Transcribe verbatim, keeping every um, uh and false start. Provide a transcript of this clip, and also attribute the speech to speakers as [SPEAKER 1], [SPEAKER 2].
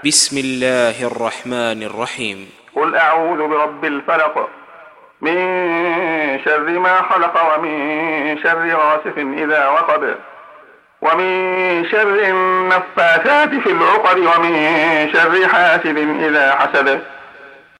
[SPEAKER 1] بسم الله الرحمن الرحيم.
[SPEAKER 2] قل أعوذ برب الفلق، من شر ما خلق، ومن شر غاسق إذا وقب، ومن شر النفاثات في العقد، ومن شر حاسد إذا حسد.